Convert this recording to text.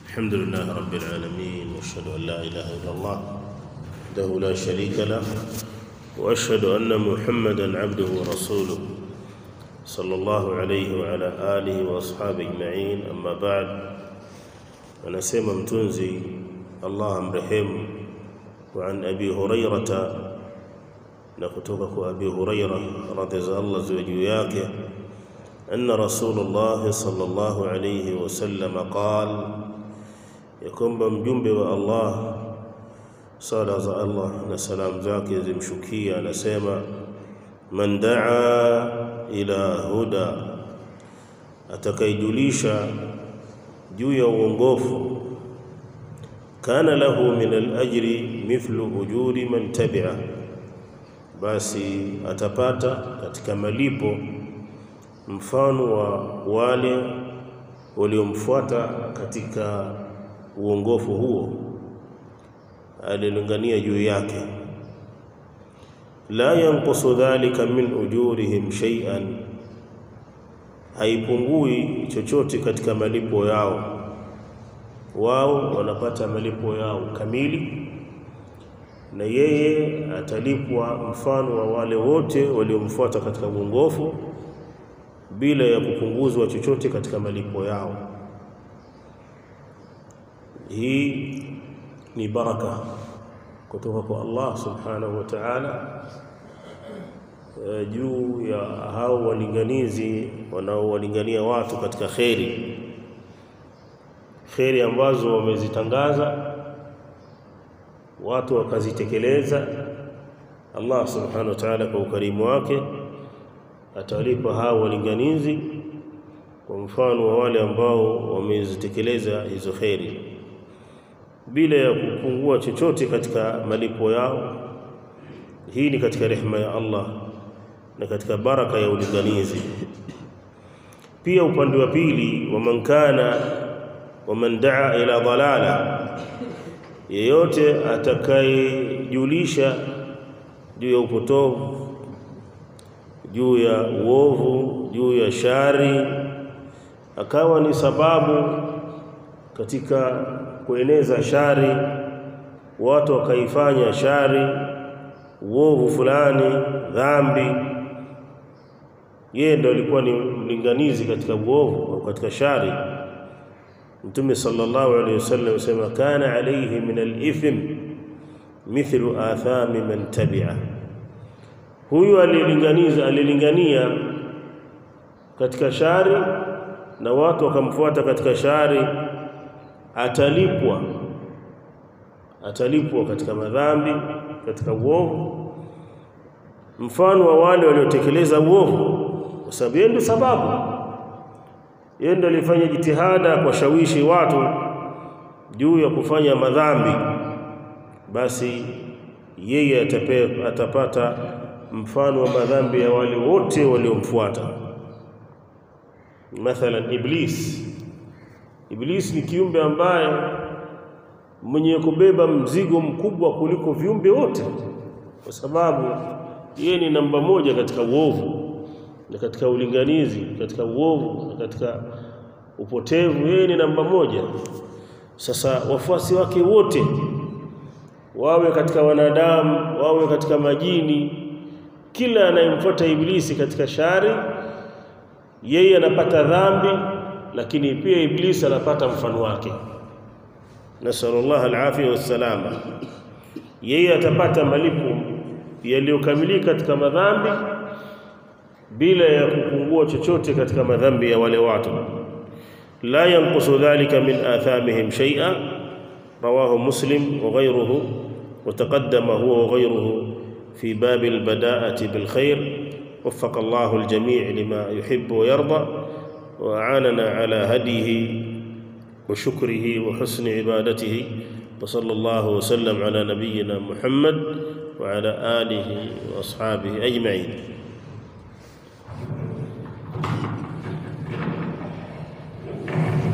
الحمد لله رب العالمين، واشهد ان لا اله الا الله وحده لا شريك له، واشهد ان محمدا عبده ورسوله صلى الله عليه وعلى اله واصحابه اجمعين. اما بعد، anasema mtunzi Allah amrehemu, wa an abi hurairata, na kutoka kwa abi huraira radhiallahu anhu juu yake, anna rasulullah sallallahu alayhi wasallam qala, ya kwamba mjumbe wa Allah, sala za Allah na salam zake zimshukia, anasema man daa ila huda, atakayejulisha juu ya uongofu, kana lahu min al-ajri mithlu ujuri man tabi'a, basi atapata katika malipo mfano wa wale waliomfuata katika uongofu huo alilingania juu yake. La yanqusu dhalika min ujurihim shay'an, haipungui chochote katika malipo yao. Wao wanapata malipo yao kamili, na yeye atalipwa mfano wa wale wote waliomfuata katika uongofu bila ya kupunguzwa chochote katika malipo yao. Hii ni baraka kutoka kwa Allah subhanahu wa ta'ala juu ya hao walinganizi wanaowalingania watu katika kheri ambazo wamezitangaza, watu wakazitekeleza. Allah subhanahu wa ta'ala kwa ukarimu wake atawalipa hao walinganizi kwa mfano wa wale ambao wamezitekeleza hizo kheri bila ya kupungua chochote katika malipo yao. Hii ni katika rehema ya Allah na katika baraka ya ulinganizi. Pia upande wa pili, wa man daa ila dalala, yeyote atakayejulisha juu ya upotovu, juu ya uovu, juu ya shari, akawa ni sababu katika kueneza shari, watu wakaifanya shari, uovu fulani, dhambi, yeye ndo alikuwa ni mlinganizi katika uovu au katika shari. Mtume sallallahu alayhi wasallam asema, kana alayhi min al-ithm mithlu athami man tabi'a, huyu alilingania katika shari na watu wakamfuata katika shari, atalipwa katika madhambi, katika uovu mfano wa wale waliotekeleza uovu, kwa sababu yeye ndio sababu, yeye ndio alifanya jitihada kwa shawishi watu juu ya kufanya madhambi, basi yeye atapata mfano wa madhambi ya wale wote waliomfuata. Mathalan, Iblis ni kiumbe ambaye mwenye kubeba mzigo mkubwa kuliko viumbe wote, kwa sababu yeye ni namba moja katika uovu na katika ulinganizi, katika uovu na katika upotevu, yeye ni namba moja. Sasa wafuasi wake wote, wawe katika wanadamu, wawe katika majini, kila anayemfuata Iblisi katika shari, yeye anapata dhambi, lakini pia Iblisi anapata mfano wake. Nasallallahu alafia wassalama. Yeye atapata malipo yaliyokamilika katika madhambi bila ya kupungua chochote katika madhambi ya wale watu. La yanqusu dhalika min athamihim shay'a, rawahu Muslim wa ghayruhu, wa taqaddama huwa wa ghayruhu fi bab al-bada'ati bil khair. وفق الله الجميع لما يحب ويرضى، وأعاننا على هديه وشكره وحسن عبادته، وصلى الله وسلم على نبينا محمد وعلى آله وأصحابه أجمعين.